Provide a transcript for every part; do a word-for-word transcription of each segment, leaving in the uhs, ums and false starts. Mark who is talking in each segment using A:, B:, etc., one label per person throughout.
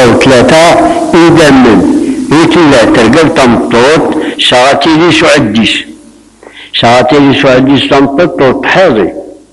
A: ثلاثة إذا من إتلا ترقب تمطوط شغاتي لي شو عديش شغاتي لي شو عديش تمطوط حاضي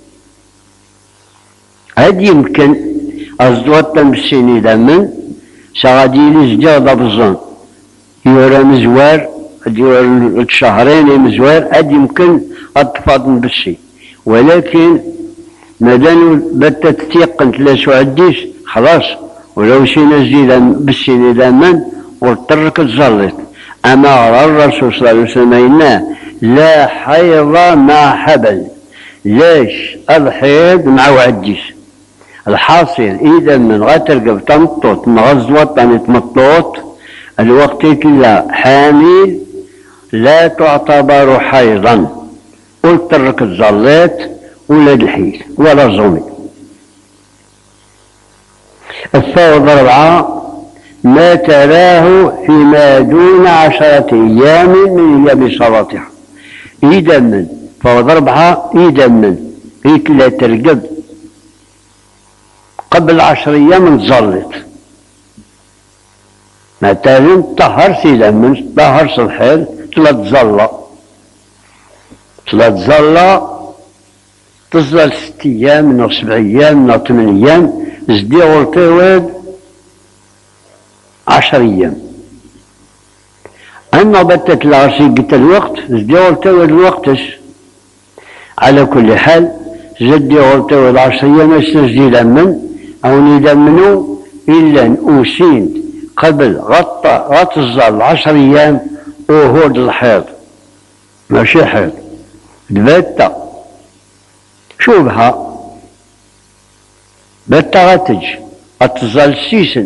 A: هاد يمكن أصدوات تمسين إذا من شغاتي لي زجاج بزان يورا مزوار يورا شهرين مزوار هاد يمكن أتفاضل بالشي ولكن مادام بتا تيقن لا شو عديش خلاص ولو شي نزيد بالسين إذا من وترك الزلط أما الرسول صلى الله عليه وسلم لا حيض مع حبل ليش الحيض مع وعديش الحاصل إذا من غترقب تمطط مغزوط يعني تمطط الوقت كلا حامل لا تعتبر حيضا وترك الزلط ولا الحيل ولا الزومي. الفوضى أربعة ما تراه فيما دون عشرة أيام من أيام صلاتها إذا من فوضى أربعة إذا من إتلا ترقب قبل عشر أيام تزلط مثلا طهر إذا من طهر صلحيل تلا تزلى تلا تزلى تظل ست أيام من سبع أيام من ثمان أيام زدي غلطيواد عشر أيام أما بتت العرسي قلت الوقت زدي غلطيواد الوقتش على كل حال زدي غلطيواد عشر أيام استزدي لمن أو ندمنو إلا أوسين قبل غطى غتظل عشر أيام وهود الحيض ماشي حيض دبتا شوفها بتا غتج غتظل سيسن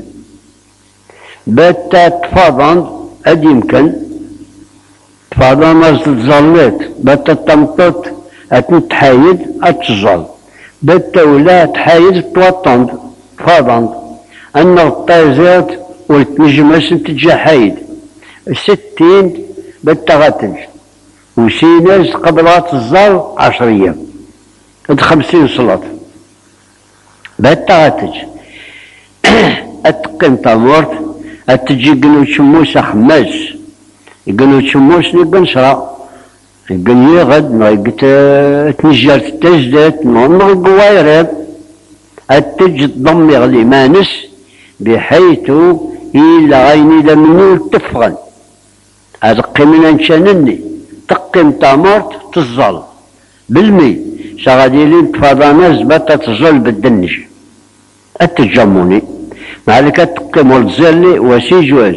A: بتا تفاضل أد يمكن تفاضل ما تظلت بتا تمطط أتنتحايد أتظل بتا ولا تحايد توطن تفاضل أن الطيزات والتنجمس تجا حايد ستين بتا غتج وسيناز قبل غتظل عشر أيام هاد خمسين صلاة بتا غتج اتقن تمورت اتجي قنو تشموس خماس قنو تشموس نقن شرا قن يغد نغيقت تنجر تتجدت نغيق وايرب اتج الضم يغلي مانس بحيث إلا غيني لمنو تفغن اتقي من انشانني تقم تمورت تظل بالمي شغادي لي تفاضاناز بتا تزول بالدنج التجموني معلك تقيم والتزلي وسي جواز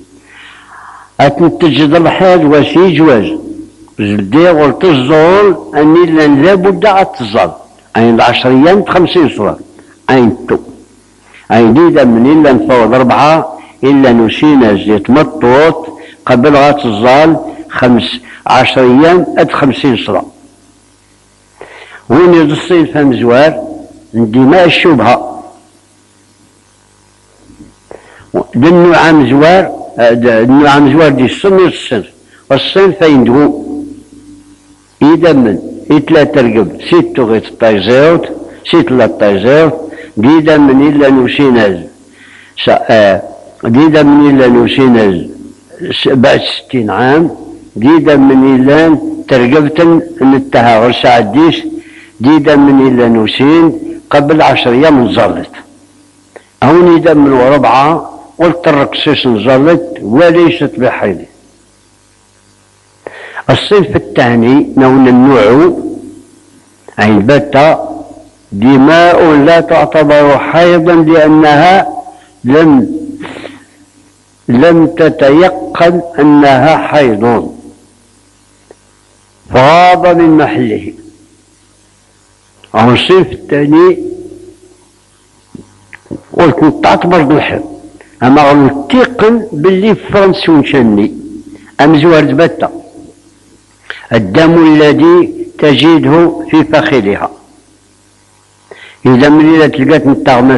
A: اتنتجد الحال وسي جواز زلدي قلت الزول اني لان لابد اتزل اين العشر ايام خمسين صلاة اين تو اين ديدا من الا نفوض اربعة الا نسينا زيت مطوط قبل غاتزال خمس عشر ايام اد خمسين صلاة وين يدصين فهم زوار دماء الشبهة دنو عام زوار دنو عام زوار دي الصن الصنف والصنف فيندهو إذا من إتلا ترقب سيت تغيط الطيزيوت سيت لا الطيزيوت ديدا من إلا نوسيناز ديدا من إلا نوسيناز بعد ستين عام ديدا من إلا ترقبتن نتها غرسة عديس ديدا من إلا نوسين قبل عشر أيام نزلت أو ندم من وربعة قلت الرقصيص نزلت وليست بحيض. الصنف الثاني نون النوع أي بتا دماء لا تعتبر حيضا لأنها لم لم تتيقن أنها حيض فغاض من محله. أو الصنف الثاني قلت تعتبر بالحيض أما قلت تيقن باللي فرنسي ونشني أم زوارد بتا الدم الذي تجده في فخذها إذا من إذا تلقات نتغمس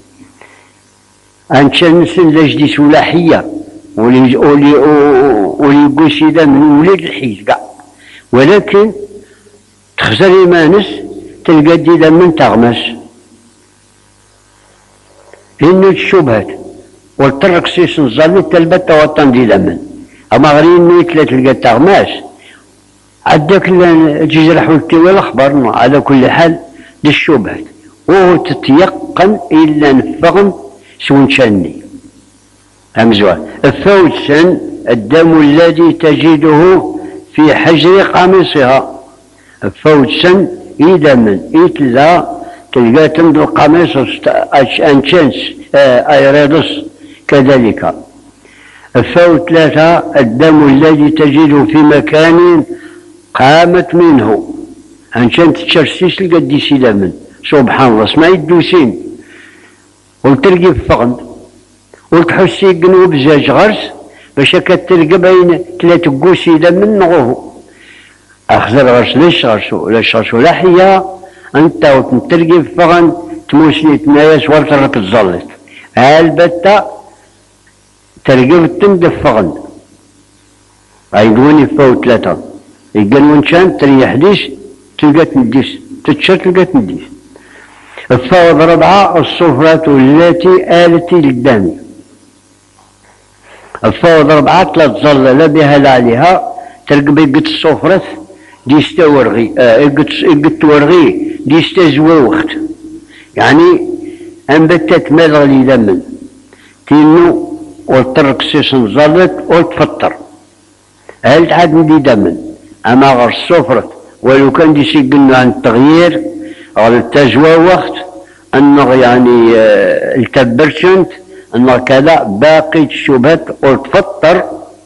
A: أنشنس لجدي سلاحية ولي ولي ولي قوسيدا من ولاد الحيز كاع ولكن تخزر إيمانس تلقى ديدا من تغمس إنه الشبهات والترك سيس نظل تلبت وطن دي لمن اما غرين نيت لا تلقى تغماس عداك الجزرح والتوى الاخبار. على كل حال دي الشبهات وهو تتيقن الا نفغن سون شاني امزوان الفوت سن الدم الذي تجده في حجر قميصها. الفوت سن اذا من اتلا تلقى تمد القميص انشانس ايرادس كذلك. الفوت ثلاثة الدم الذي تجده في مكان قامت منه انشان تشرسيس القديسي لمن سبحان الله اسمع الدوسين وتلقي في فغن وتحسي قنوب زاج غرس باش كتلقى بين ثلاث قوسي لمن نغوه اخزر غرس ليش غرس ولا غرس ولا حيا انت وتلقي في فغن تموسني تنايس ورترك تزلط البتة تلقي تندف فغن عيدوني فوت ثلاثة يقولون كان تريح ديش تلقى تنديس تتشر تلقى تنديس. الفوض ربعة الصفرة التي آلت للدم. الفوض ربعة لا تظل بها لا عليها تلقى بيقت الصفرة ديستا ورغي اه اقت ورغي ديستا زووخت يعني انبتت ماذا لي دمن تينو والترك سيسن ظلت وتفطر هل تعد ندي دمن اما غير الصفرة ولو كان دي سيقلنا عن التغيير غير التجوى وقت انه يعني اه التبرشنت انه كذا باقي الشبهات وتفطر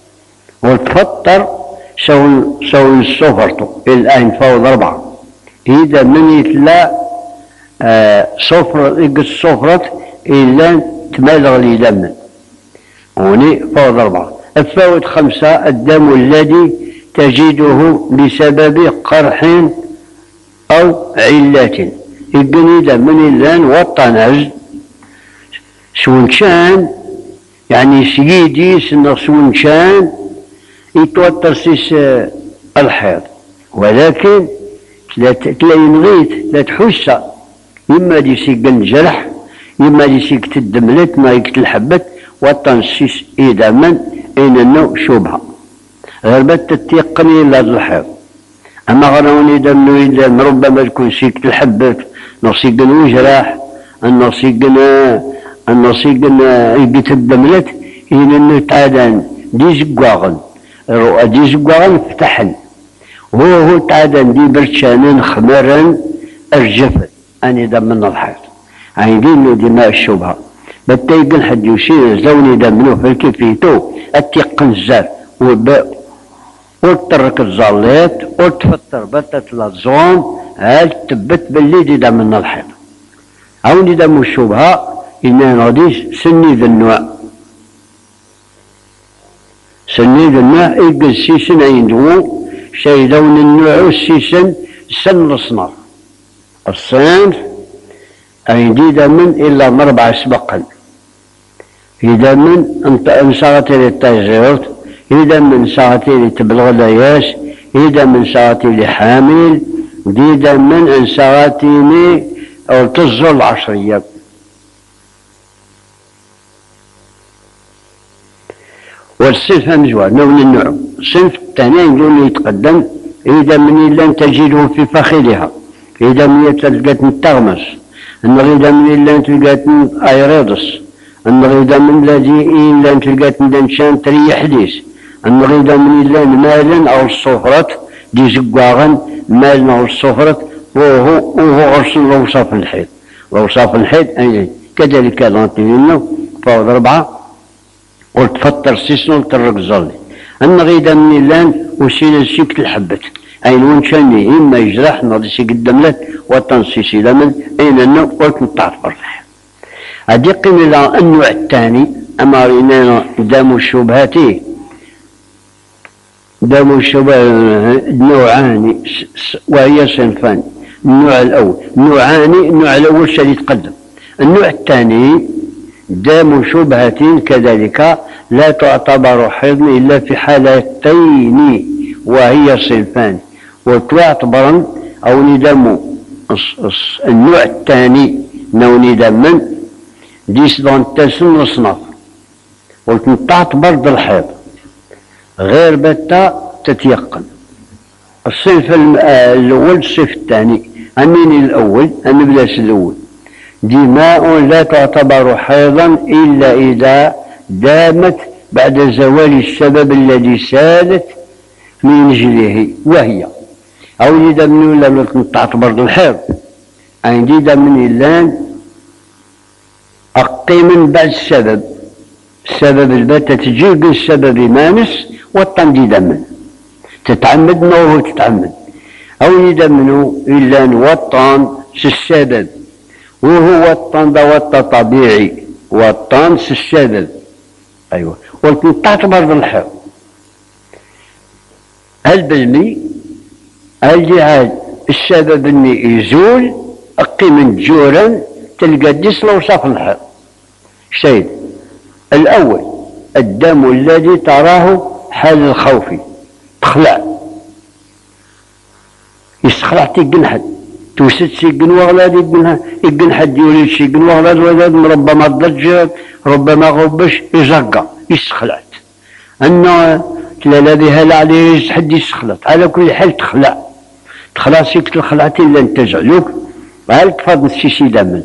A: وتفطر سوي سوي الصفرته الان فوض اربعة اذا من يتلا اه صفرة يقص صفرة الا تمالغ لي دم هوني فوض اربعة. الفوت خمسة الدم الذي تجده بسبب قرح او علات يقني دم من اللان والطنج سون كان يعني سيدي سنة سون كان يتوتر سيس الحيض ولكن تلاقي نغيت لا تحس يما دي سيقن جرح يما دي سيك تدملت ما يكت الحبت وطنسيس إذا من إن النوع شبهة غربت تتيقني إلا الحيض. أما غنوني دمنو إلا ربما تكون سيك الحبت نصيقن وجراح النصيقن النصيقن يقت الدملت إن النوع تعالان دي زقواغن الرؤى دي زقواغن فتحن وهو هو تعالان دي برشانين خمرا أرجفت أني دم من الحيض عايدين دماء الشبهة بتيقن حد يشير زوني دمنو في الكفيتو اتيقن الزار وباء وترك الزالات وتفطر بتت للزون هل تبت باللي دي دم من الحيض عوني دم الشبهة إنا نغديش سني ذا النوع سني ذا النوع إيقن السيسن عندو شي دون النوع والسيسن سن الصناف الصنف أيدي دمن إلا مربع سبقا إذا من أنت انساغتي للتجربت إذا من ساغتي لتبلغ العياش إذا من ساغتي لحامل إذا من انساغتي أو تزر العشرية. والصنف مجوال نوع النوع الصنف الثاني يقول يتقدم إذا من إلا تجده في فخذها إذا من يتلقت التغمس النغيدا من إلا تلقات أيرادس النغيدا من الذي إلا تلقات دنشان تريح ليس النغيدا من إلا مالا أو الصفرة دي زقواغن مالا أو الصفرة وهو وهو غرس الأوصاف الحيض الأوصاف الحيض أي كذلك لانتينو فوض أربعة وتفطر سيسنو ترك الظلي النغيدا من إلا وسيل السيك الحبت أين ونشاني إما يجرح نضيسي قدام لك وتنسيسي لمن أين النوع وتنطعط برفح أدق إلى النوع الثاني أما رينانا دام الشبهاتي دام الشبهات نوعان وهي صنفان. النوع الأول نوعان النوع الأول شيء يتقدم. النوع الثاني دام شبهة كذلك لا تعتبر حيض إلا في حالتين وهي صنفان وتعتبر أو ندم النوع الثاني نو ندم ديس دون تسن الصنف وتنطعت برد الحيض غير بتا تتيقن. الصنف الأول الصنف الثاني، أمين الأول النبلاس الأول، دماء لا تعتبر حيضا إلا إذا دامت بعد زوال السبب الذي سالت من رجله، وهي أو إذا من ولا تنطعت برد الحيض عندي دا من اللان أقي من بعد السبب، السبب البتة تجيب السبب مانس والطن دم تتعمد نوه تتعمد أو يدمنو إلا نوطن السبب، وهو الطن دا وطن طبيعي والطن السبب. أيوة ولكن تعتبر بالحيض هل بالمي هل عاد السبب اني يزول أقي من جورا تلقى ديس الوصف الحيض. شيء الأول الدم الذي تراه حال الخوف تخلع يستخلع تيقن حد توسد سيقن وغلاد يقن يقن حد يولي سيقن وغلاد ولاد ربما ضج ربما غبش يزقى يستخلعت أنه تلالا بها لا عليه حد يستخلط. على كل حال تخلع تخلع سيك الخلعتين لن تجعلوك هل تفاضل السيسي دمن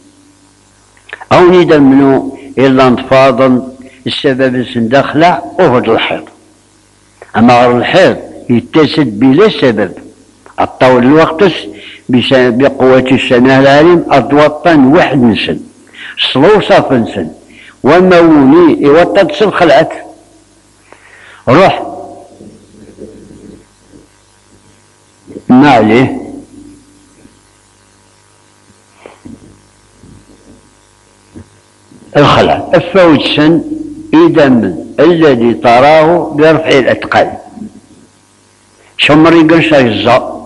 A: أو ندمنو إلا انتفاضل السبب السندخلع وهد الحيض. أما غير الحيض يتسد بلا سبب الطول الوقت بقوة السماء العليم أضوطن واحد نسن صلو صاف نسن وموني يوطد سن خلعت روح ما عليه الخلع الفوت سن إذا الذي تراه برفع الأثقال شمر يقل شايزا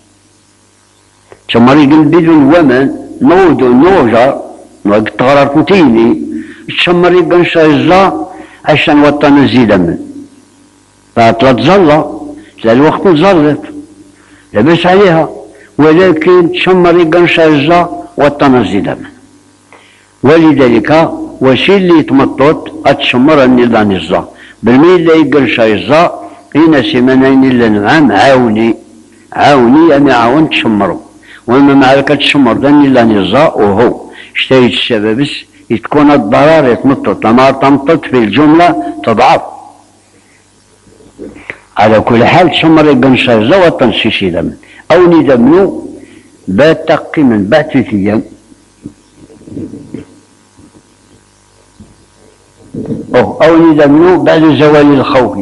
A: شمر يقل بدون ومن نود نوجر وقت غرر متيني شمر يقل شايزا عشان وطن زيدا من فأطلت ظلة لا الوقت ظلت لبس عليها ولكن شمر يقل شايزا وطن زيدا من ولذلك وشي اللي يتمطط اتشمر النظام الزا بالميل اللي يقل شايزا هنا سيمانين الا نعم عاوني عاوني انا عاون تشمرو وما معركة تشمر داني الا نزا وهو اشتريت السبب تكون الضرر يتمطط لما تمطط في الجملة تضعف. على كل حال تشمر يقل شايزا وتنسيسي دم او ندمنو بات تقي من بعد ثلاث ايام أو ندمنو بعد زوال الخوف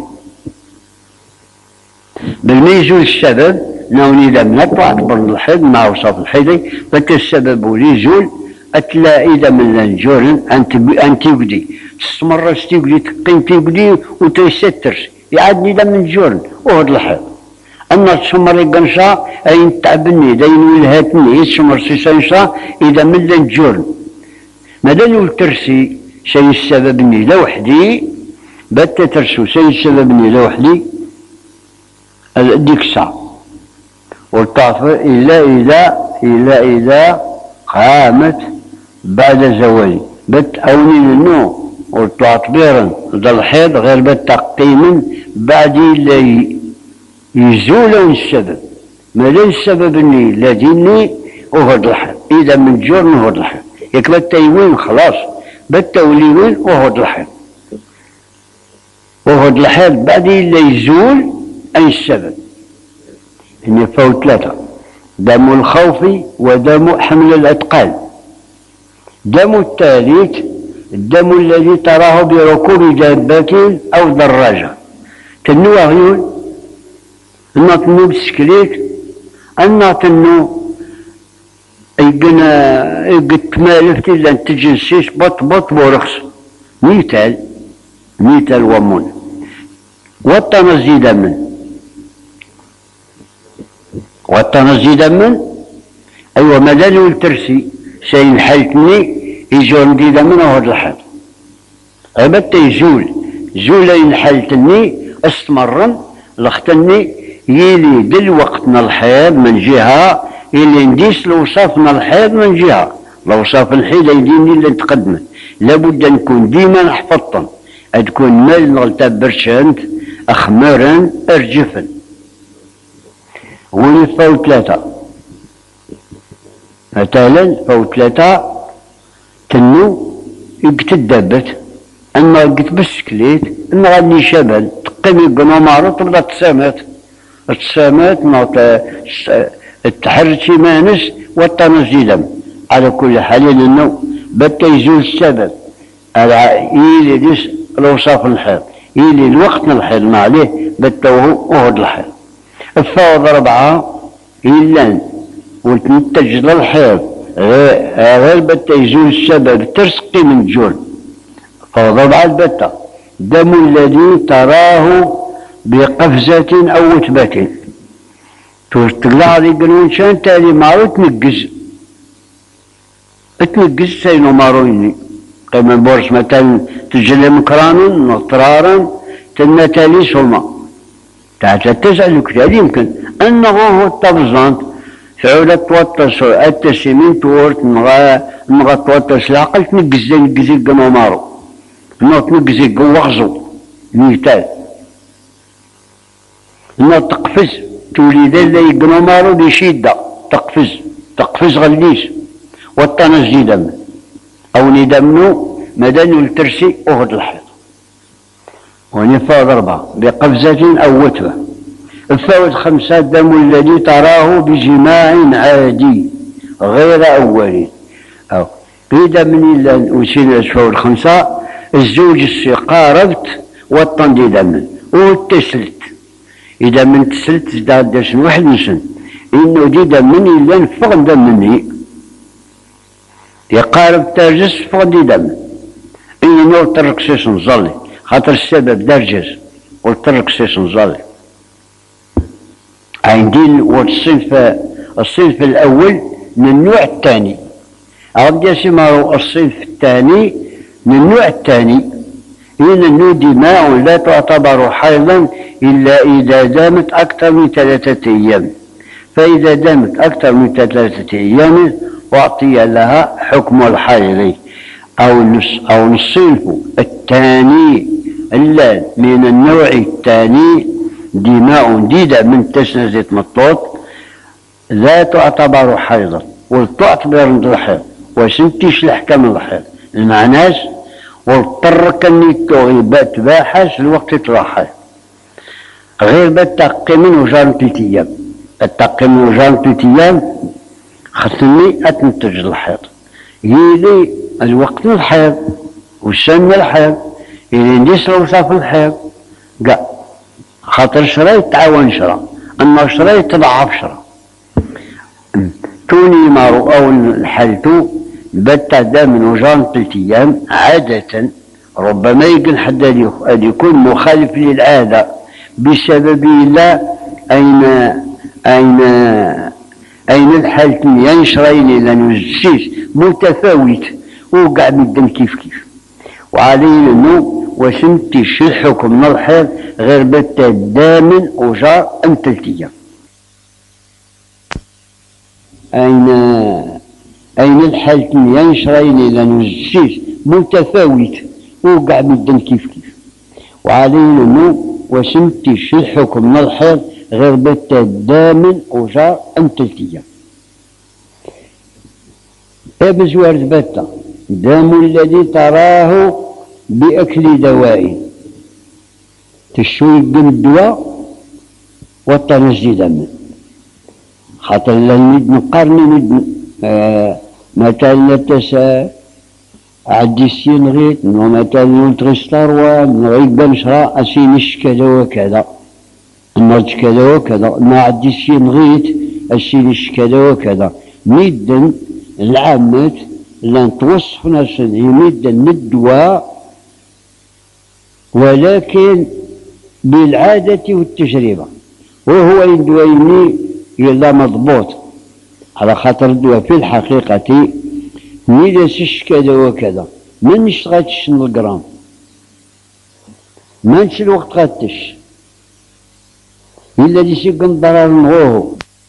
A: بالميزو السبب ناو ندمنا طلعت برد الحيض مع وصف الحيض فك السبب وليزول أتلا إذا من الجورن أن تبدي تستمر تبدي تقيم تبدي وتسترس يعاد ندم من الجورن وهد الحيض. أما تسمر القنشا أي تعبني دين ولهاتني يسمر سيسانشا إذا من الجورن ماذا الترسي شيء السبب اني لوحدي بات ترسو شيء السبب اني لوحدي ديك الساعة والطافة إلا إذا إلا إذا قامت بعد زوالي بات أوني لنو والتعطبيرا ذا الحيض غير بات تقيما بعد إلا يزول السبب ماذا السبب اني لا ديني وهد الحيض إذا من جور وهد الحيض يكبت تيوين خلاص بالتوليوين وهد الحيض وهد الحيض بعد لا يزول أي السبب إن فوت ثلاثة دم الخوف ودم حمل الأثقال. دم الثالث الدم الذي تراه بركوب دابة أو دراجة تنو غيون أنا تنو بسكليت أنا تنو يقنا يقت مالفتي لان تجنسيش بط بط بورخص ميتال ميتال ومون والتنزيد من والتنزيد من ايوه مازال الترسي شيء حالتني يجون ديدا من هذا الحال غبت يزول زول ينحلتني استمرن لختني يلي دلوقتنا الحياة من جهة اللي نديس لوصافنا الحيض من جهة لوصاف الحيض يديني اللي تقدمت لابد نكون ديما نحفظن تكون مال نغلتا برشنت أخمرا أرجفا ولي فاو ثلاثة مثلا فاو ثلاثة تنو يقتدبت أما قلت بالسكليت أما غادي شبل تقيم يقنو مارو تبدا تسامات تسامات نوط تحرتي مانس والتنزيلم على كل حال لأنه بدا يزول السبب على إيلي ديس الوصاف الحيض إيلي الوقت الحيض ما عليه بدا وهد الحيض الفوض أربعة إلا وتنتج للحيض غير بدا يزول السبب ترسقي من الجول فوض أربعة البتة دم الذي تراه بقفزة أو وتبة تقلع ذي قلون شان تالي مارو تنقز تنقز سينو مارويني قيمة بورس مثلا تجلي مكرانا نطرارا تنا تالي سلما تعالى تسأل الكتاب يمكن أنه هو التبزانت فعولة توطس التسمين تورت نغا نغا توطس العقل تنقز تنقز قنو مارو نغا تنقز قوغزو نيتال نغا تقفز تولي ذا اللي يقنو مارو بشدة تقفز تقفز غليس والتنزي دم أو ندمنو مدن الترسي أخذ الحيض ونفاض أربعة بقفزة أو وتبة الفوت خمسة دم الذي تراه بجماع عادي غير أولي أو بيدا من إلا وسين الفوت خمسة الزوج السقاربت والطندي دم والتسلت إذا من تسلت زداد درس واحد نسن إنه دي دم مني إلا نفغ دم مني يقارب ترجس فغ دي دم إني نور ترك سيس نظلي خاطر السبب درجز والترك سيس نظلي عندي والصنف الصنف الأول من النوع الثاني أغدي يسمى الصنف الثاني من النوع الثاني إن النوع دماء لا تعتبر حيضا إلا إذا دامت أكثر من ثلاثة أيام فإذا دامت أكثر من ثلاثة أيام أعطي لها حكم الحيض أو النص أو الصنف الثاني إلا من النوع الثاني دماء جديدة من تسنزة مطوط لا تعتبر حيضا وتعتبر من الحيض وسنتيش الأحكام الحيض المعناش واضطر كان يتوغيبات باحث الوقت يتراحل غير بالتقي من وجان ثلاث ايام التقي من وجان ثلاث ايام خصني اتنتج الحيض يلي الوقت الحيض والسن الحيض يلي نديس وصف الحيض قا خاطر شرا يتعاون شرا اما شرا يتضعف شرا توني مارو او الحالتو بتا دا من وجان ثلاث ايام عادة ربما يقول حد أن يكون مخالف للعادة بسبب لا أين أين أين الحالة ينشرين إلى نزسيس متفاوت وقع بالدم كيف كيف وعليه أنه وسنتش الحكم من الحيض غير بتا دامن وجار أم ثلاث أيام أين أين الحالة ينشرين إلى نزسيس متفاوت وقع بالدم كيف كيف وعليه أنه وسنتش الحكم من الحيض غير بتا دامن وجار أم ثلاث أيام ابز ورد بتا دام الذي تراه بأكل دواء تشوي الدم الدواء والتنزي دم خاطر لند نقارن ند آه مثلا تسا عدي السين غيت ومثلا نتغستار ونغيب بنشرا أسينش كذا وكذا نرج كذا وكذا ما عدي السين غيت أسينش كذا وكذا ميدا العامات لن توصف نفسه ميدا من الدواء ولكن بالعادة والتجربة وهو الدواء يلا مضبوط على خاطر الدواء في الحقيقة ميداسش كذا وكذا ما نشتغلش الجرام ما نش الوقت غاتش إلا دي سيكون ضرر نغوه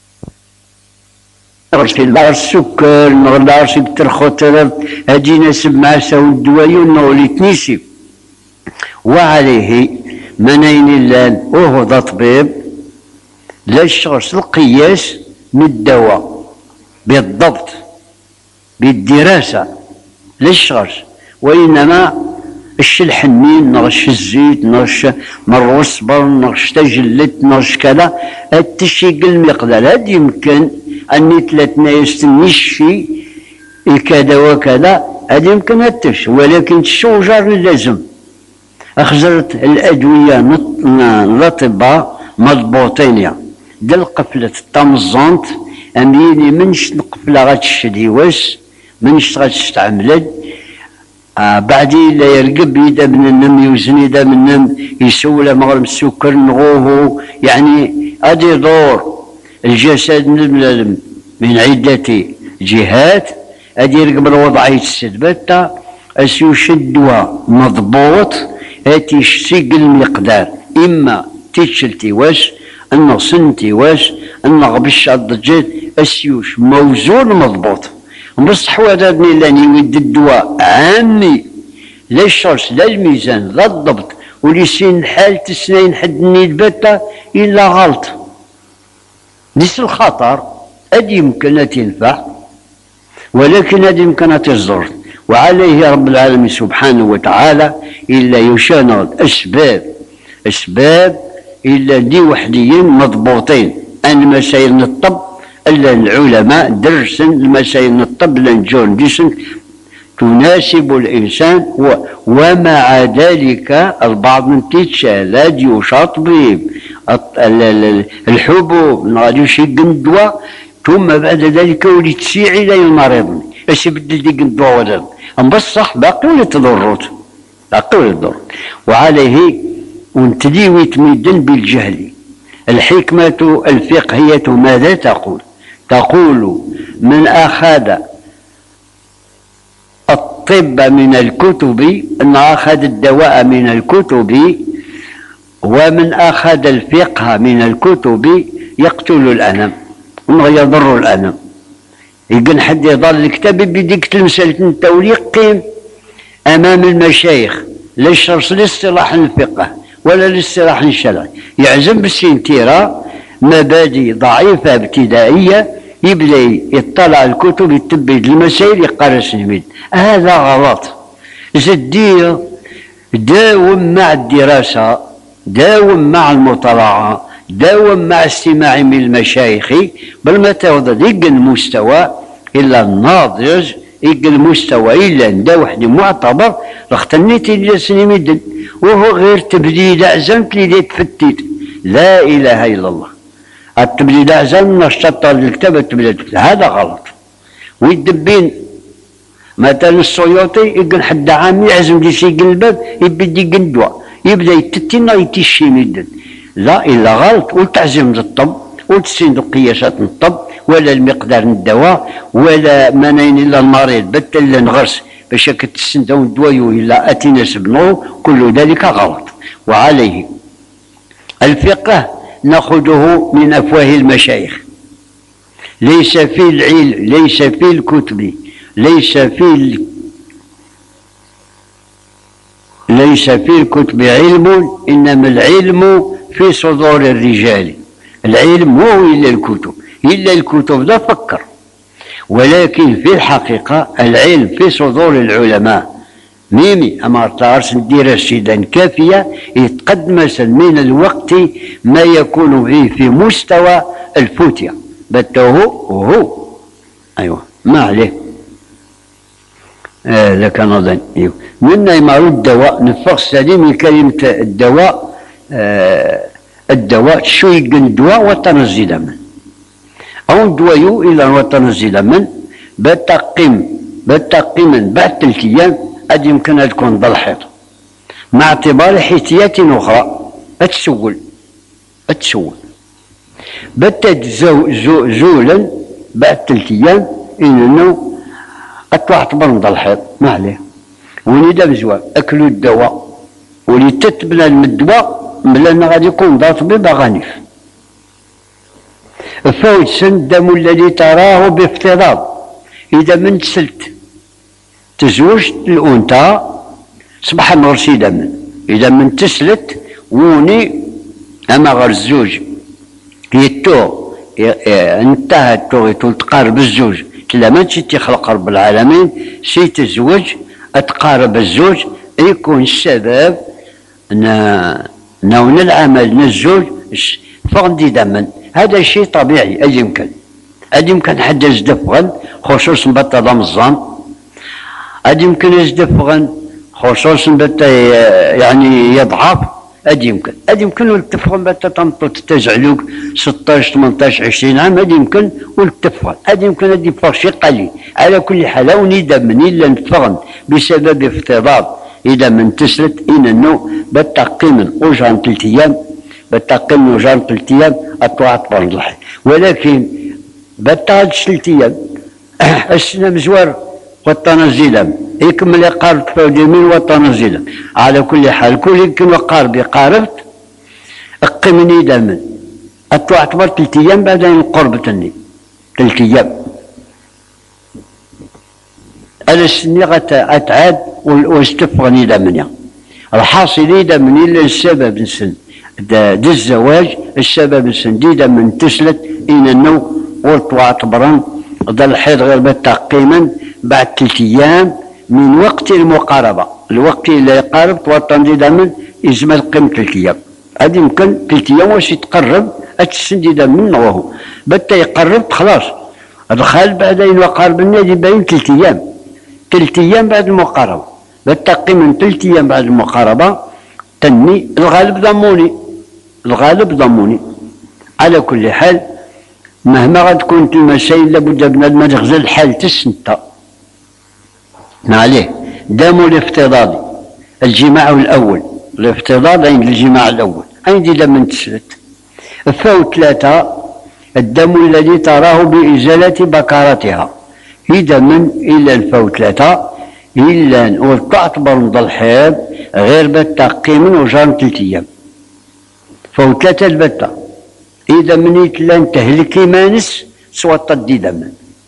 A: في الدار السكر نغدار سيكتر خطر هادي ناسب مع ساو الدواء ونغولي تنيسب وعليه منين اللان وهو ذا طبيب لا الشخص القياس من الدواء بالضبط بالدراسة للشخص، وإنما الش الحنين نغش الزيت نغش مرو الصبر نغش تجلت نغش كذا التشيق المقدار هاد يمكن أني ثلاثنا يستنيشي كذا وكذا هاد يمكن التش، ولكن الشوجر لازم أخزرت الأدوية الأطباء مضبوطين دل قفلة الطمزونت أميني منش القفلة غتشدي واش منش غتستعملد آه بعدي لا يرقب يدا من النم يوزن يدا من النم يسول مغرب السكر نغوه، يعني أدي دور الجسد من عدة جهات أدي يرقب الوضعية السدبتة أسيو شدوا مضبوط هاتي شسيق المقدار إما تيتشلتي واش أنه سنتي واش أنه غبش الضجات أسيوش موزون مضبوط بصح وادني لاني يود الدواء عامي لا الشرس لا الميزان لا الضبط ولسين الحال تسنين حدني البتة إلا غلط ليس الخطر أدي يمكن تنفع ولكن أدي يمكن تضر، وعليه رب العالمين سبحانه وتعالى إلا يشانغ الأسباب أسباب إلا دي وحديين مضبوطين أن مسائل الطب إلا العلماء درسن المسائل الطب لنجون ديسن تناسب الإنسان و... ومع ذلك البعض من تيتشالات يشاط بهم الحبوب غادي شي قندوة ثم بعد ذلك ولي تسيعي لا المريض اش يبدل ديك الدواء ولا بصح باقي ولا تضرت باقي ولا تضر، وعليه ونتلي ويتمدن بالجهل. الحكمة الفقهية ماذا تقول؟ تقول من أخذ الطب من الكتب أن أخذ الدواء من الكتب ومن أخذ الفقه من الكتب يقتل الأنم ويضر الأنم. يقول حد يضل الكتاب بديك تلمسلت انت وليقيم أمام المشايخ لا يشرس لاصطلاح الفقه ولا الاصطلاح الشرعي، يعزم بالسنتيرة مبادئ ضعيفة ابتدائية يبدا يطلع الكتب يتبد المسائل يقرس الميد، هذا غلط. زدير داوم مع الدراسة داوم مع المطالعة داوم مع استماع من المشايخ بل ما توضد يقل المستوى إلا الناضج يقل المستوى إلا ندا واحد معتبر رختنيتي اللي سنمدن وهو غير تبديل أعزمت لي تفتيت لا إله إلا الله. التبديل أعزم نشطط الكتاب التبديل هذا غلط. ويدبين مثلا السيوطي يقول حد عام يعزم لي شي الباب يبدي قندوة يبدا يتتنا يتشي مدن لا إلا غلط. وتعزم للطب وتسند قياسات الطب ولا المقدار الدواء ولا منين إلا المريض بت إلا نغرس باش كتسندو الدوايو إلا أتناسب نو كل ذلك غلط. وعليه الفقه نأخذه من أفواه المشايخ ليس في العلم ليس في الكتب ليس في ال... ليس في الكتب علم إنما العلم في صدور الرجال. العلم مو إلا الكتب إلا الكتب لا فكر، ولكن في الحقيقة العلم في صدور العلماء. ميمي أما تعرس ندير سيدا كافية يتقدم من الوقت ما يكون فيه في مستوى الفتية بته وهو أيوة ما عليه آه لك نظن أيوة منا يمارو الدواء نفخ سليم من كلمة الدواء آه الدواء شو يقن الدواء وتنزل من أو الدواء إلى وتنزل من بتقيم بتقيم بعد ثلاث أيام قد يمكن أن تكون ضلحيط مع اعتبار حيثيات أخرى أتسول أتسول بتت زو زو زولا بعد ثلاث أيام إنه أتعتبر ضلحيط ما عليه وندا بزوال أكلوا الدواء ولي تتبنى من الدواء ملأنا غادي يكون ذا طبيب غنيف فوت سن الدم الذي تراه بافتراض إذا من سلت تزوج الأنثى صبح النور سي دم إذا من تسلت ووني أما غير الزوج يتو انتهى التو تقارب الزوج كلا ما تشي تخلق رب العالمين سي تزوج تقارب الزوج يكون السبب نون العمل الزوج فغندي دما هذا شيء طبيعي أي يمكن أدي يمكن حد يزدفغن خصوصا بتا رمضان أدي يمكن يزدفغن خصوصا بتا يعني يضعف أدي يمكن أدي يمكن والتفغن بتا تنطط تزعلوك ستطاش ثمنطاش عشرين عام أدي يمكن والتفغن أدي يمكن أدي يفغ شي قليل على كل حال وني دمن إلا نتفغن بسبب افتراض إذا من تسلت إن إنه بتقيم أوجان ثلاث أيام بتقيم أوجان ثلاث أيام أطلعت برضحي ولكن بتقعد ثلاث أيام السنة مزوار وطنا زيلم يكمل يقارب فوق يمين وطنا زيلم على كل حال كل يمكن وقارب يقاربت أقيمني دائما أطلعت بر ثلاث أيام بعدين قربتني ثلاث أيام أنا السنة غتعاد واستفغني دائما الحاصل إذا من إلا السبب نسن دي الزواج السبب نسن ديدا من تسلت إن النو ورطوا اعتبرا ظل حيض غير بالتقييما بعد ثلاث أيام من وقت المقاربة الوقت اللي يقارب توطن ديدا من يزمل قيم ثلاث أيام هذه يمكن ثلاث أيام واش يتقرب أتسن ديدا من وهو بتا يقرب خلاص الخال بعدين وقارب النادي باين ثلاث أيام ثلاث أيام بعد المقاربة بالتقييم من ثلاث أيام بعد المقاربة تنمي الغالب ضموني الغالب ضموني على كل حال مهما غاد كنت المسائل لابد من ما تغزل حالة السنة ما عليه دامو الافتراضي الجماع الأول الافتراض عند الجماع الأول عندي لما تسلت فاو ثلاثة الدم الذي تراه بإزالة بكارتها إذا من إلا الفاو ثلاثة إلا وتعتبر من الحيض غير بالتقييم وجان ثلاث أيام فهو ثلاثة البتة إذا منيت لان تهلكي مانس سوى تدي دم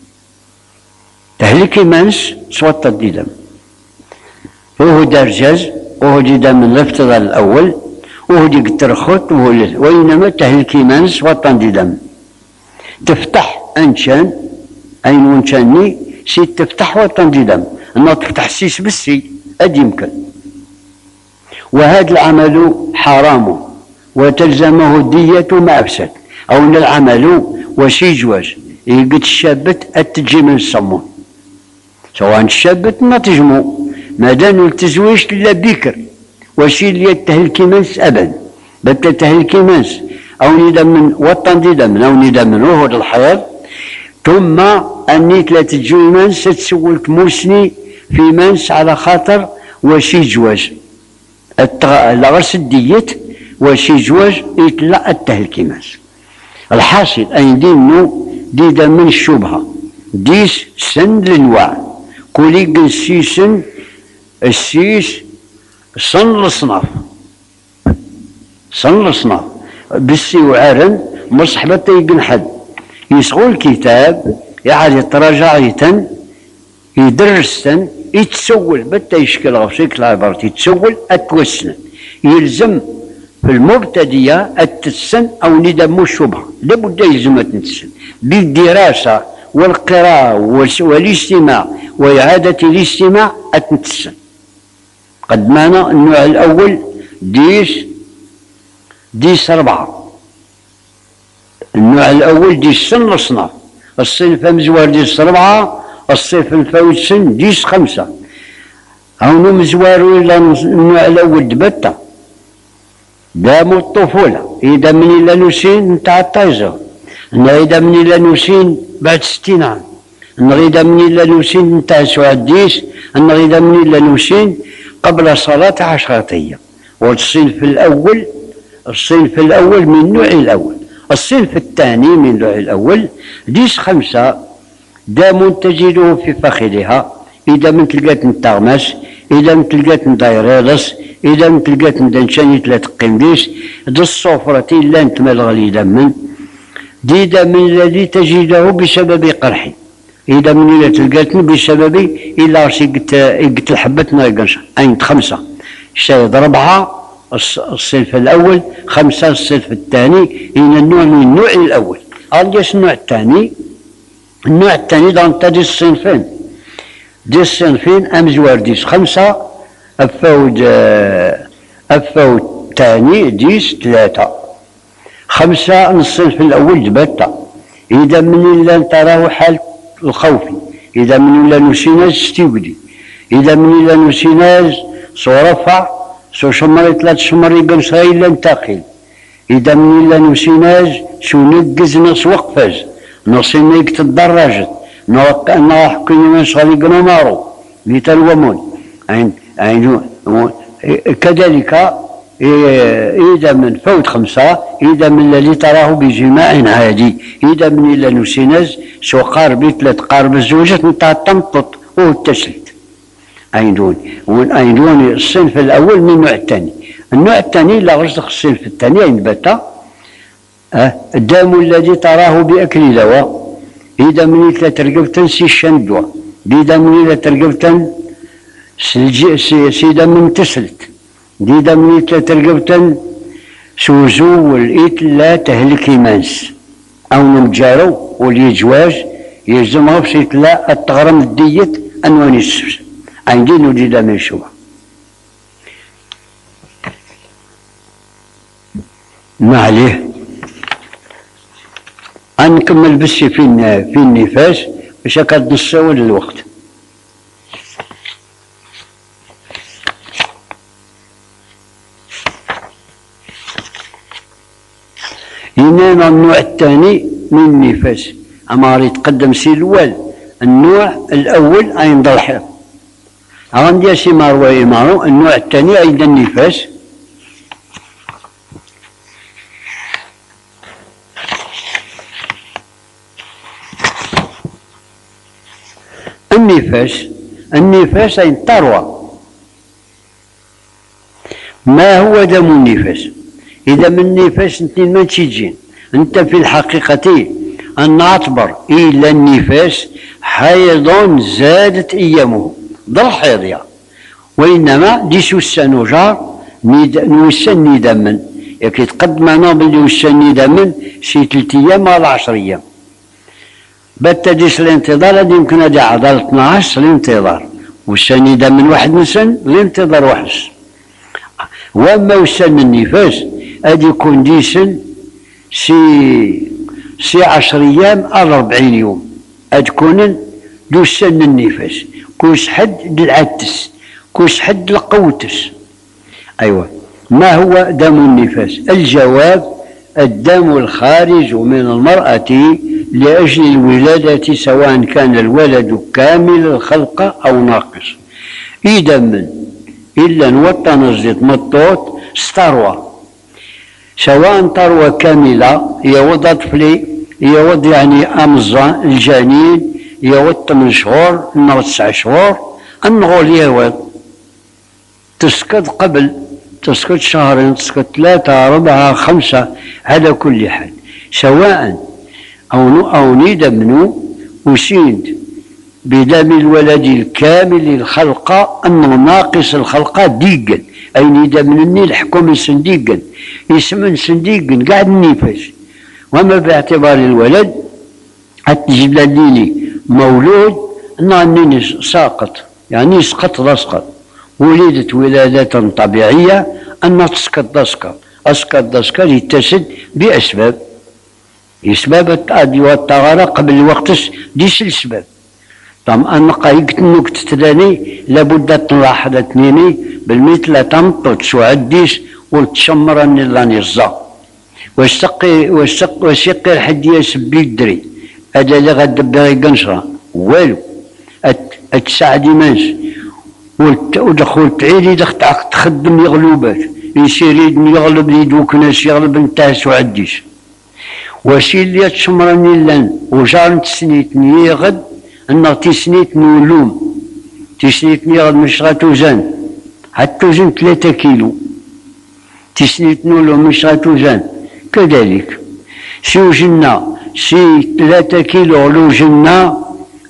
A: تهلكي مانس سوى تدي دم وهو درجاز وهو دي دم من الافتراض الأول وهو دي ترخط وإنما تهلكي مانس سوى تدي دم تفتح أنشان أين وانشاني سي تفتح وتندي دم أنه تفتح سيس بالسي أد يمكن وهذا العمل حرام وتلزمه الدية ما أفسد أو أن العمل وشي جواز يقد الشابت التجي من الصمون سواء الشابت ما تجمو ما دام التزويج إلا بكر وشي اللي يتهلكي منس أبدا بل تهلكي منس أو ندم من وطن دي دم أو ندم من وهو الحياة ثم أني ثلاثة جوي منس تسولك موسني في منس على خاطر وشي جواز الغرس الديت وشي جواز يتلا التهلكي منس الحاصل أين دينو ديدا من الشبهة ديس سن للوع كولي قل سيسن السيس صن الصناف صن الصناف بالسي وعارن مصحبة يقن حد يسغو الكتاب يعاد يتراجع يتن يدرسن يتسول بتا يشكل غفشيك العبارة يتسول أتوسن يلزم في المبتدية التسن أو ندم الشبهة لابد يلزم التسن بالدراسة والقراءة والاستماع وإعادة الاستماع التسن قد معنا النوع الأول ديس ديس أربعة النوع الأول ديس سن الصناف الصنف مزوار ديس أربعة الصنف الفوت سن ديس خمسة هونو مزوار إلى النوع الأول دبتة دام الطفولة إذا من إلى نسين نتاع الطايزة إذا من إلى نسين بعد ستين عام إذا من إلى نسين نتاع سعديس إذا من إلى نسين قبل صلاة عشرة أيام والصنف الأول الصنف الأول من النوع الأول الصنف الثاني من النوع الأول ديس خمسة دام تجده في فخذها إذا من تلقات نتغمس إذا من تلقات ندايريرس إذا من تلقات ندنشاني ثلاث قمديس دي الصفرة إلا أنت ملغلي دما دي دم الذي تجده بسبب قرحي إذا من إلا تلقاتني بسبب إلا رشي قلت الحبتنا يقنش أين خمسة شايد ربعة الصنف الأول، خمسة الصنف الثاني، هنا النوع من النوع الأول. أرجس النوع الثاني، النوع الثاني دون تدي الصنفين دي الصنفين أمزوار ديس خمسة أفاود أفاود الثاني ديس ثلاثة خمسة الصنف الأول جبتة. إذا من إلا تراه حال الخوفي، إذا من إلا نسيناز ستيبدي، إذا من إلا نسيناز صورفع سو شمري ثلاث شمري قمصة إلا انتقل، إذا من إلا نسيناز شو نقز نص وقفز نصينا يكت الدراجة نوح كل شغالي قنمارو لتلومون عين عين كذلك. إذا من فوت خمسة، إذا من الذي تراه بجماع عادي، إذا من إلا نسيناز سو قاربي ثلاث قارب الزوجة نتاع تنطط وهو التسليت. عينون عينون الصنف الأول من النوع الثاني. النوع الثاني لا غصدق الصنف الثاني عند بتا الدم الذي تراه بأكل دواء، إذا من إلا ترقبتن سي الشندوة، إذا من إلا ترقبتن سيدا من تسلت، إذا من إلا ترقبتن سوزو والإيت لا تهلك مانس أو نمجارو واليجواج يلزم غفصيت لا التغرم الديت أنواني السبس عندي نجد من شوى. ما عليه أنكمل بس في في النفاس باش هكا نساول الوقت. هنا النوع الثاني من النفاس أما يتقدم سي الأول. النوع الأول عند الحيض عندي سي مارو مارو. النوع الثاني عند النفاس. النفاس النفاس عند الثروة. ما هو دم النفاس؟ إذا من النفاس انت ما تجين انت في الحقيقة أن نعتبر إلى النفاس حيض زادت أيامه ضل حيضيا، وإنما دي سوسان وجار نوسن دما يكي تقدم معنا باللي وسن دما شي ثلاث أيام على عشر أيام. بات ديس الانتظار هذه يمكن هذه عضل اثناش الانتظار وسن دما واحد نسن الانتظار واحد. وأما وسن النفاس هذه يكون ديسن سي سي عشر أيام على أربعين يوم أتكون دو سن النفاس كوش حد للعتس كوش حد لقوتس. أيوة. ما هو دم النفاس؟ الجواب الدم الخارج من المرأة لأجل الولادة سواء كان الولد كامل الخلق أو ناقص. إذا من إلا نوطن الزيت مطوط ستروى سواء تروى كاملة يوض طفلي يوض يعني أمزان الجنين يوض ثمان شهور نوض تسع شهور النغول يوض تسكت قبل تسكت شهرين تسكت ثلاثة أربعة خمسة على كل حال سواء أو أو نيد منو وسيد بدم الولد الكامل الخلقة أنه ناقص الخلقة ديقا أي نيد من النيل حكم سنديقا يسمن سنديقا قاعد النفاس. وما باعتبار الولد التجيب لي مولود أنه ساقط يعني يسقط تسقط ولدت ولادة طبيعية أنها تسقط تسقط أسقط تسقط يتسد بأسباب أسباب التأدي والطغارة قبل الوقت ديس الأسباب. طبعا أنا قايقت النكتة تلاني لابد تلاحظ اثنيني بالمثل تنطط سعديس وتشمر النظام الزا وشقي وشق وشقي الحد يسبي الدري هذا اللي غدبر قنشرة والو اتساعدي ماش ودخل تعيلي دخل تخدم يغلوبات يصير يغلب لي دوك ناس يغلب نتاع سعديس وشي اللي تشمرني لان وجار تسنيتني غد انه تسنيتني ولوم تسنيتني غد مش غتوزان حتى توزن ثلاثة كيلو تسنيتني ولوم مش غتوزان كذلك سي وجنا سي ثلاثة كيلو لو جنا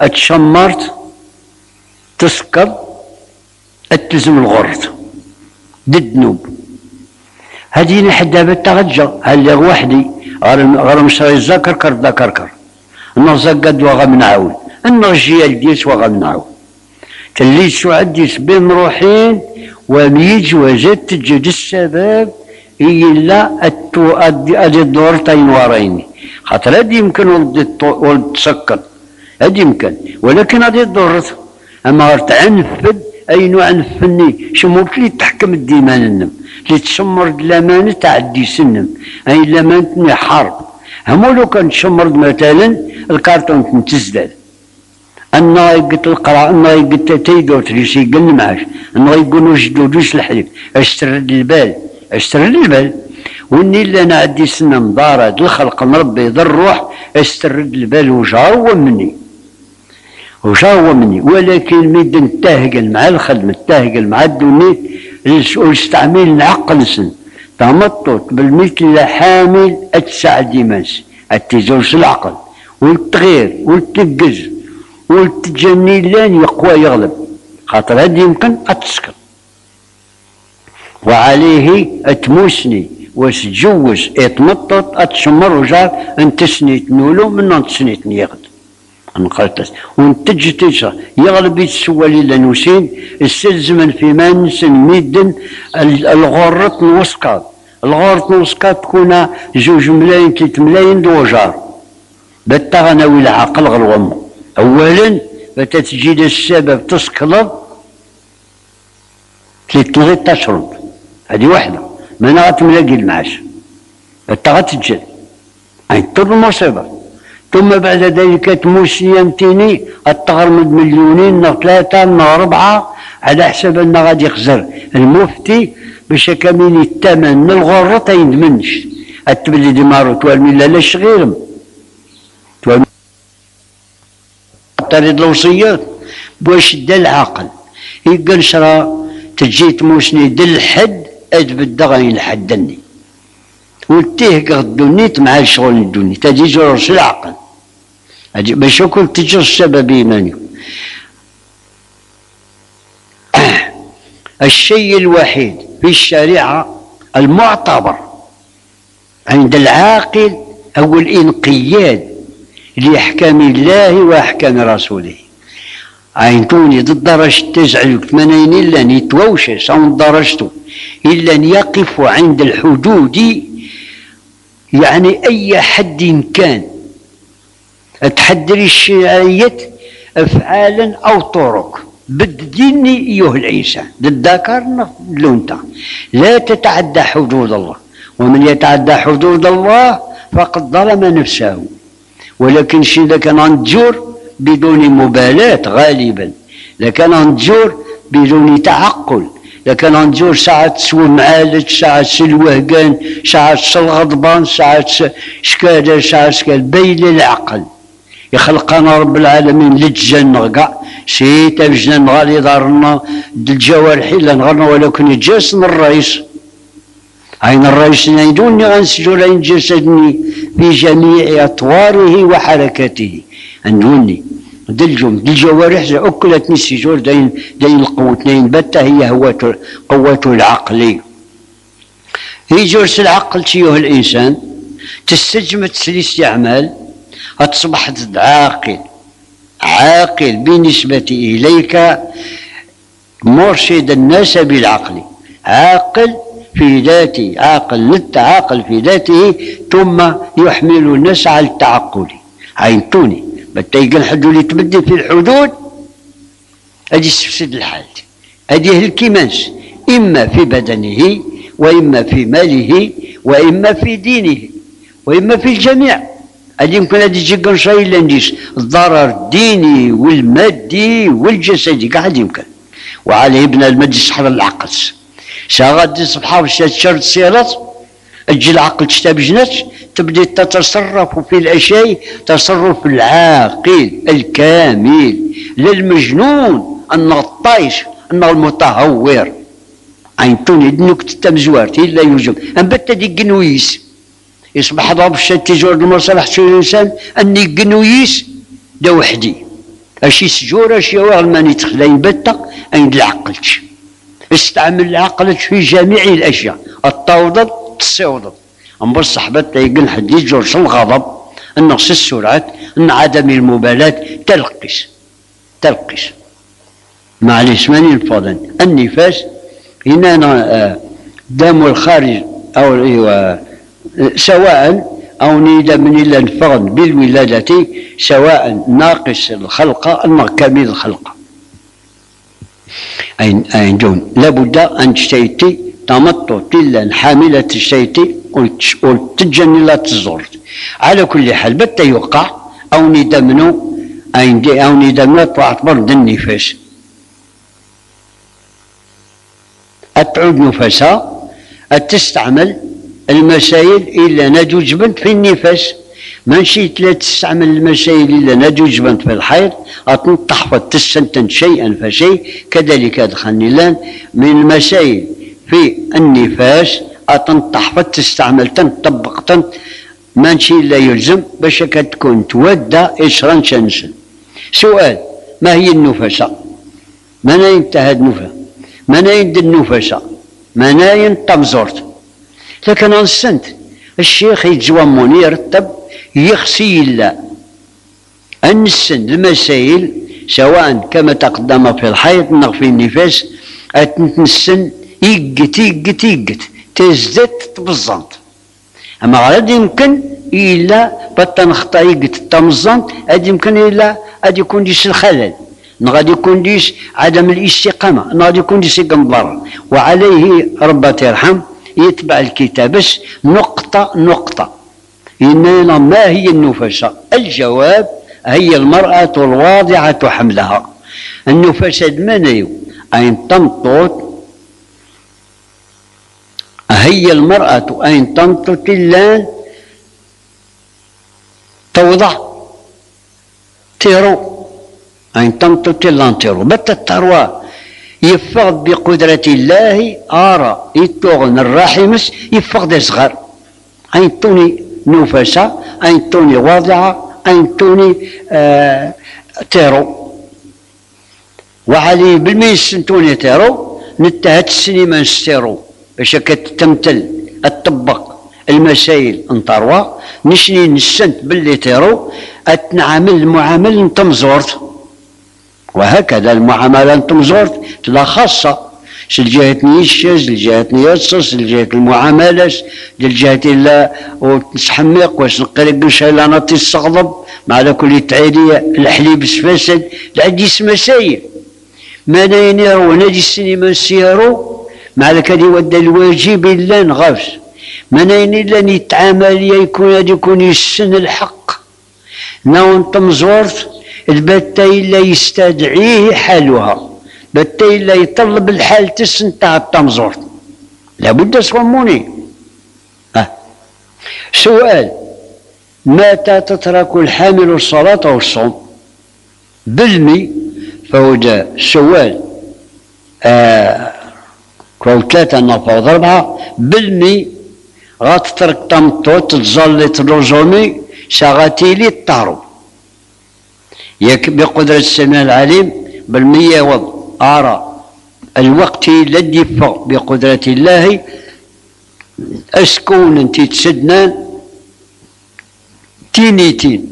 A: اتشمرت تسكر اتلزم الغرض ضد نوب. هذه نحد دابا تغجى هل وحدي غير مشري الزكر كر ذكر كر نزقد وغمنعون النرجيال ديس وغمنعون تلي شو عديس بين روحين وميج وجد تجد السبب إلا التو أدي الدورتين وريني خاطر هذه يمكن ولد تسكر هذه يمكن ولكن هذه الدورت أما تعنفد أي نوع نفني شمو اللي تحكم الديمان النم اللي تشمر الأمانة تعدي سنم أي الأمانة حرب همو لو كان تشمر مثلا الكارتون تزداد أنا قلت القراء أنا قلت تيدور تريسي قل معاش أنا يقول وجدوا دوش الحليب أشترد البال أشترد البال وإني اللي أنا عندي سنة مضارة الخلق نربي ذا الروح أسترد البال وجار هو مني وجار هو مني ولكن ميدن تاهقل مع الخدمة تاهقل مع الدنيا واستعمل العقل سن تمطط بالمثل حامل أتسع ديمانس التزوج العقل والتغيير والتقز والتجني لان يقوى يغلب خاطر هذا يمكن أتسكر وعليه أتموسني وتجوز اتمطط أتشمر وجار أنت سنيت نولو من أنت سنيت يغد انقلت وانتج تجرى يغلب يتسوى لي نوسين السلزمن في مانسن ميدن الغرط نوسكات الغرط نوسكات تكون جوج ملايين ثلاث ملايين دوجار بالتغنوي العقل غلوم اولا فتتجد السبب تسكلض ثلاث تشرب هذه واحده ما نغت ملاقي المعاش التغتجل اي طول المصيبه ثم بعد ذلك تموسيانتيني التغرمد مليونين نا ثلاثة نا أربعة على حسب أن غادي يخزر المفتي باش كامين الثمن الغرة تيندمنش التبلي ديمارو توالمي لا لاش غيرهم توالمي تريد الوصيات باش دا العقل يقال شرا تجي تموسني دل الحد أجبد غاين الحدني وتيه غدونيت مع الشغل الدنيا تجي جرس العقل باش كنت تجر السبب ايماني الشيء الوحيد في الشريعه المعتبر عند العاقل هو الانقياد لاحكام الله واحكام رسوله عينتوني ضد درجة تزعل ثمانين إلا أن يتووش سون درجته إلا أن يقف عند الحدود يعني أي حد كان تحدري الشرعية أفعالا أو طرق بالدين أيها الإنسان الذكر الأنثى لا تتعدى حدود الله ومن يتعدى حدود الله فقد ظلم نفسه ولكن شيء إذا كان نتجور بدون مبالاة غالبا لكن نتجور بدون تعقل لكن نجور ساعة تسوى معالج ساعة سلوهقان ساعة سلغضبان ساعة شكادا ساعة شكال بين العقل يخلقنا رب العالمين للجن نغقع سيتا بجنا غالي دارنا الجوارح إلا نغرنا ولكن يجاسن الرئيس عين الرئيس يدوني غنسجل عين جسدني في جميع أطواره وحركاته أندوني دلجم الجوارح أكلت السجور دين دين القوتين بتة هي هو قوته العقلية هي جرس العقل تيوه الإنسان تستجمد سليس أعمال أتصبح عاقل عاقل بالنسبة إليك مرشد الناس بالعقل عاقل في ذاته عاقل نت عاقل في ذاته ثم يحمل الناس على التعقل عينتوني بتيجي الحد اللي تبدل في الحدود هذه تفسد الحال هذه الكمانس إما في بدنه وإما في ماله وإما في دينه وإما في الجميع هذه يمكن هذه تجي شيء إلا نديس الضرر الديني والمادي والجسدي قاعد يمكن وعليه ابن المجلس حر العقل شاغد صبحا باش تشرد سيارات تجي العقل تستبجنات تبدأ تتصرف في الأشياء تصرف العاقل الكامل للمجنون أنه الطايش أنه المتهور عينتوني نكتة تمزوارتي لا يوجد أنبت دي قنويس يصبح ضرب الشتي جور المصالح شو الإنسان أني قنويس دا وحدي أشي سجور أشي وغل ماني تخلين بتا عند العقلش استعمل عقلك في جميع الاشياء، التوضب تصوضب. أما الصحبة تيقن حد يجرش الغضب، النقص السرعة، ان عدم المبالاة، تلقس تلقس. معليش ماني الفضل النفاس هنا دم الخارج او ايوه سواء او نيدا من الا الفرد بالولاده، سواء ناقص الخلقه او كامل الخلقه. اين اين دون لابد ان تشتيتي تمطط الا حامله الشيتي وتتجني لا تزور. على كل حال بتا يوقع او ندمنو او ندمنو تعتبر النفاس أتعود نفسها أتستعمل المسائل إلا نجوج بنت في النفاس. ماشي لا تستعمل المسائل إلا نجوج بنت في الحيض، أتنتحفظ تستنتن شيئا فشيء. كذلك أدخلني الآن من المسائل في النفاس أتنتحفظ تستعمل تنطبق تن ماشي لا يلزم باش كتكون تودى إشرا شنسن. سؤال: ما هي النفسة؟ من ينتهى النفسة؟ مناين النفساء مناين تمزورت. لكن انسنت الشيخ يتزومون يرتب يخسي الله ان السن المسائل سواء كما تقدم في الحيض نغ في النفاس السن يقت يقت يقت تزدت تبزنت. اما غادي يمكن الا بطنخطا يقت تمزنت غادي يمكن الا غادي يكون ديش الخلل، غادي يكون ديش عدم الاستقامة، غادي يكون ديش يقنبر. وعليه ربي يرحم يتبع الكتاب بس نقطة نقطة. إننا ما هي النفسة؟ الجواب: هي المرأة الواضعة حملها. النفسة منايو أين تمطط، هي المرأة أين تمطط اللان توضع تيرو أين تمطط اللانتيرو بات التروى يفقد بقدرة الله آرى يتوغن الراحمس يفقد صغر. أين توني نفسة، أين توني واضعة، أين توني آه تيرو. وعلي بالميس توني تيرو نتهت السينما نستيرو باش كتمثل الطبق المسائل انطروا نشني نسنت باللي تيرو اتنعمل المعامل نتمزورت. وهكذا المعامله نتمزورت تلا خاصه الجهه نيشز الجهه نيصص الجهه المعاملات الجهه الا وتحمق واش نقرق نشال انا تيصغضب مع كل تعالي الحليب سفاسد العديس مسايل ما نينيرو نادي السينما سيارو مع الكادي ود الواجب الا نغافس ما نين الا نتعامل يكون هذا يكون يسن الحق ناون تمزورت البتة الا يستدعيه حالها بتة الا يطلب الحال تسن تاع التمزورت لابد صوموني. أه. سؤال: متى تترك الحامل الصلاة والصوم؟ بالمي فهو ده سؤال آه كو ثلاثة نفوض أربعة بالمي غتترك تمطوط تظل تلوزومي شغاتيلي الطارو ياك بقدرة السميع العليم بالمية وضع أرى الوقت الذي فوق بقدرة الله أسكون انتي تسدنا تينيتين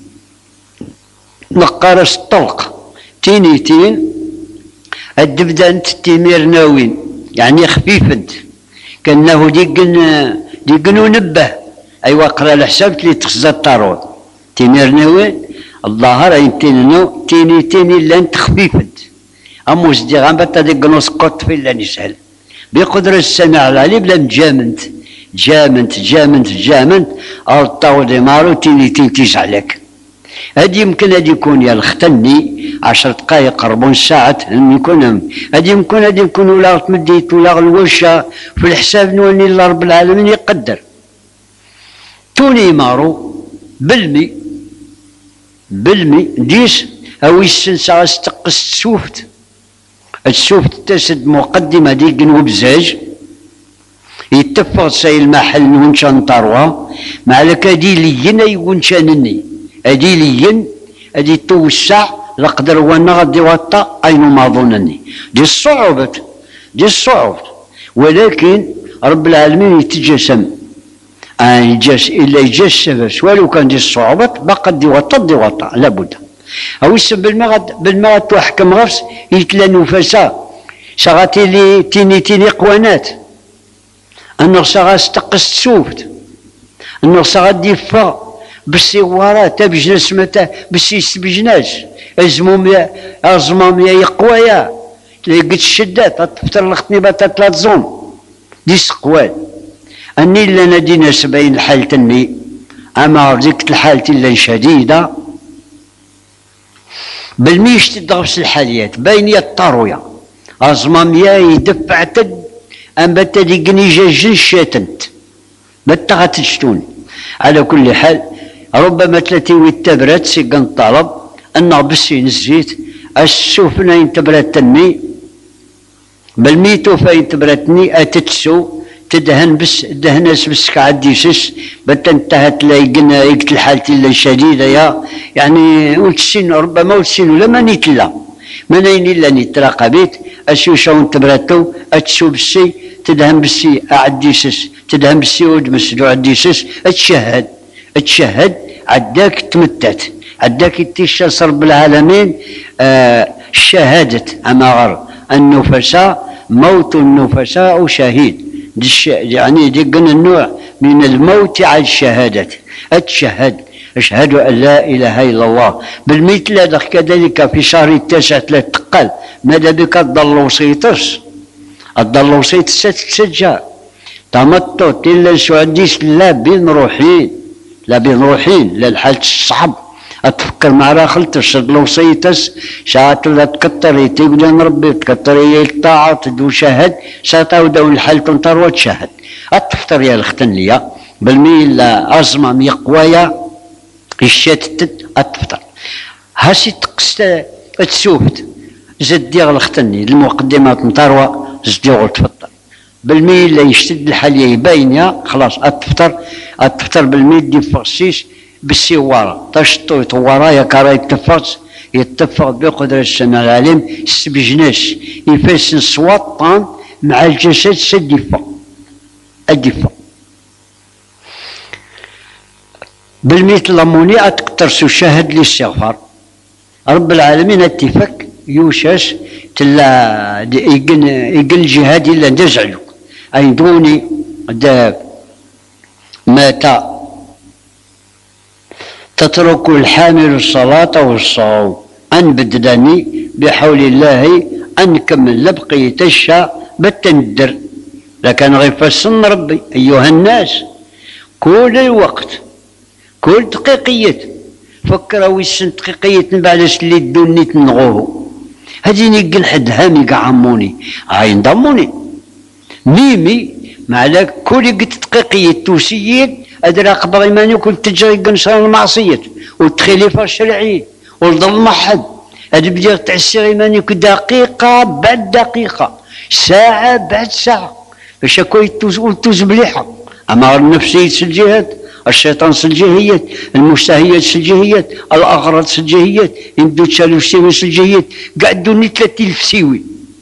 A: نقارس الطلق تينيتين الدبدا انت تيمير ناوين يعني خفيف انت كانه ديقن ديقنو نبه ايوا قرا الحساب اللي تخزى الطارود تيمير ناوين الظاهر يمكن تيني تيني لا انت خفيف انت اموس دي غنبتا ديقنو سقط في لا نسهل بقدرة السميع العليم لا جامنت جامنت جامنت جامنت او الطاود مارو تيني تين تيسع لك. هادي يمكن هادي يكون يا الختني عشر دقائق ربع ساعة يكون هادي يمكن هادي يكون ولا تمديت ولا الوشة في الحساب نولي الله رب العالمين يقدر. توني مارو بالمي بالمي ديس او السنسة استقس تسوفت السوفت تسد مقدمة دي قنو بزاج يتفق ساي المحل ونشان طروا مع لك هادي لينا يونشانني هادي لين هادي توسع لقدر وانا غادي وطا اين ما ظنني دي الصعوبة ديال الصعود، ولكن رب العالمين يتجسم آه يجاس الا يجسم سواء كان ديال الصعوبات باقا دي وطا دي وطا لابد. او يسب بالما بالما تحكم غفص يتلا نفسا شغاتي لي تيني تيني قوانات انو شغا استقس تسوفت انو شغا ديفا بالسوارات بجناس متى بالسيس بجناس ازموم يا ازموم يا يقوايا تلاقي قد الشدات تفتر لختني باتا ثلاث زوم دي سقوال اني الا نادينا سبعين الحال تني اما ديك الحالة الا شديدة بالميش تدغبس الحاليات بين الطاروية ازماميا يدفع تد ام بتا ديقني جاجن شاتنت بتا غتشتون. على كل حال ربما تلاتي ويتبرات سيقن طلب ان بسي نزيت السوفنا ينتبرات تني بالميتو فاين تبراتني اتتسو تدهن بس دهنس بس كعديسس بتا انتهت لا يقنا يقت الحالة الا شديدة يا يعني وتسين ربما وتسين ولا ما نيتلا ما نين الا نيتراقى بيت اسيو شاون تبراتو اتسو بسي تدهن بسي اعديسس تدهن بسي ودمس دو عديسس اتشهد اتشهد عداك تمتت عداك يتيشاس رب العالمين آه شهادة اماغر النفساء موت النفساء شهيد يعني دي قلنا النوع من الموت على الشهادة اتشهد اشهد ان لا اله الا الله بالمثل هذا كذلك في شهر التاسع ثلاث تقال ماذا بك الضل وسيطس الضل وسيطس تسجى تمطط الا سعديس لا بين روحين لا بين روحين لا الحالة الصعب اتفكر مع راخل تشد لو سيتس ساعات لا تكتري تقول ربي تكتري الطاعة تدو شهد ساعتها داون الحال تنطر وتشهد اتفتر يا الختن ليا بالميل ازمم يقوايا الشاتت اتفتر هاسي تقست تسوفت زد ديال الختني المقدمات نطروى زديغ تفطر بالميل لا يشتد الحالية يباينيا خلاص اتفتر اتفتر بالميل دي فقسيس بالسوارة تشطو يطورا يا كارا يتفق يتفق بقدرة السماء العليم سبجناش يفاسن سواطان مع الجسد سدفا الدفا بالميت الأموني أتكترسو شاهد للسغفر رب العالمين اتفق يوشاش تلا يقل يقل جهادي إلا نزعلو أي دوني دا مات تترك الحامل الصلاة والصوم أن بددني بحول الله أن كمل لبقي تشا بالتندر لكن غير فسن ربي أيها الناس كل الوقت كل دقيقية فكروا ويسن دقيقية بعد اللي دوني تنغوه هذيني قل حد هامي قعموني عين ضموني ميمي معلك كل قد دقيقية توسيين أدرى قبل إيماني كنت تجري قنصر المعصية والتخليفة الشرعية والظلم حد هذا بدي تعسر إيماني دقيقة بعد دقيقة ساعة بعد ساعة باش هكا يتوز مليحة أما النفسية الجهات الشيطان الجهيات المشتهيات الجهيات الأغراض الجهيات يبدو تشالو السيوي الجهيات قعدوا ني ثلاثين ألف سيوي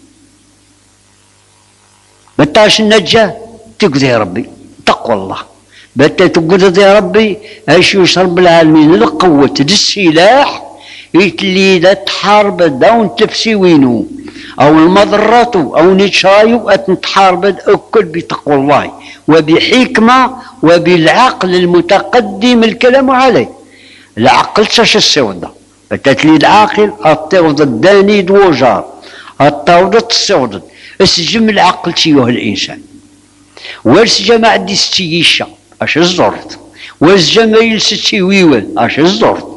A: بتاش النجاة تقضي يا ربي تقوى الله بتا تقول يا ربي اش يشرب العالمين القوة السلاح يتلي لا تحارب داون تفسي وينو او المضرات او نتشايو اتنتحارب اكل بتقوى الله وبحكمة وبالعقل المتقدم الكلام عليه العقل تاش السودة بتاتلي العاقل التوض الداني دوجار التوض السودة اسجم العقل تيوه الانسان ورس جماعة دي ستيشا اش الزرد والجمايل ستي ويول اش الزرد